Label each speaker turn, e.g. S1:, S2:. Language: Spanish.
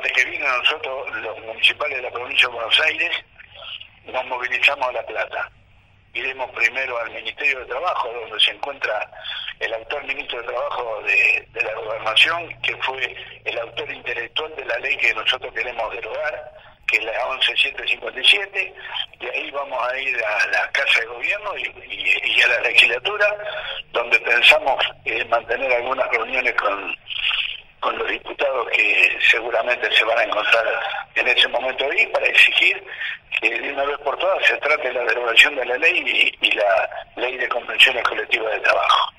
S1: martes que viene nosotros, los municipales de la provincia de Buenos Aires, nos movilizamos a La Plata. Iremos primero al Ministerio de Trabajo, donde se encuentra el actual ministro de Trabajo de la Gobernación, que fue el autor intelectual de la ley que nosotros queremos derogar, que es la 11757. De ahí vamos a ir a la Casa de Gobierno y a la legislatura, donde pensamos mantener algunas reuniones con los diputados que seguramente se van a encontrar en ese momento ahí, para exigir que de una vez por todas se trate la derogación de la ley y la ley de convenciones colectivas de trabajo.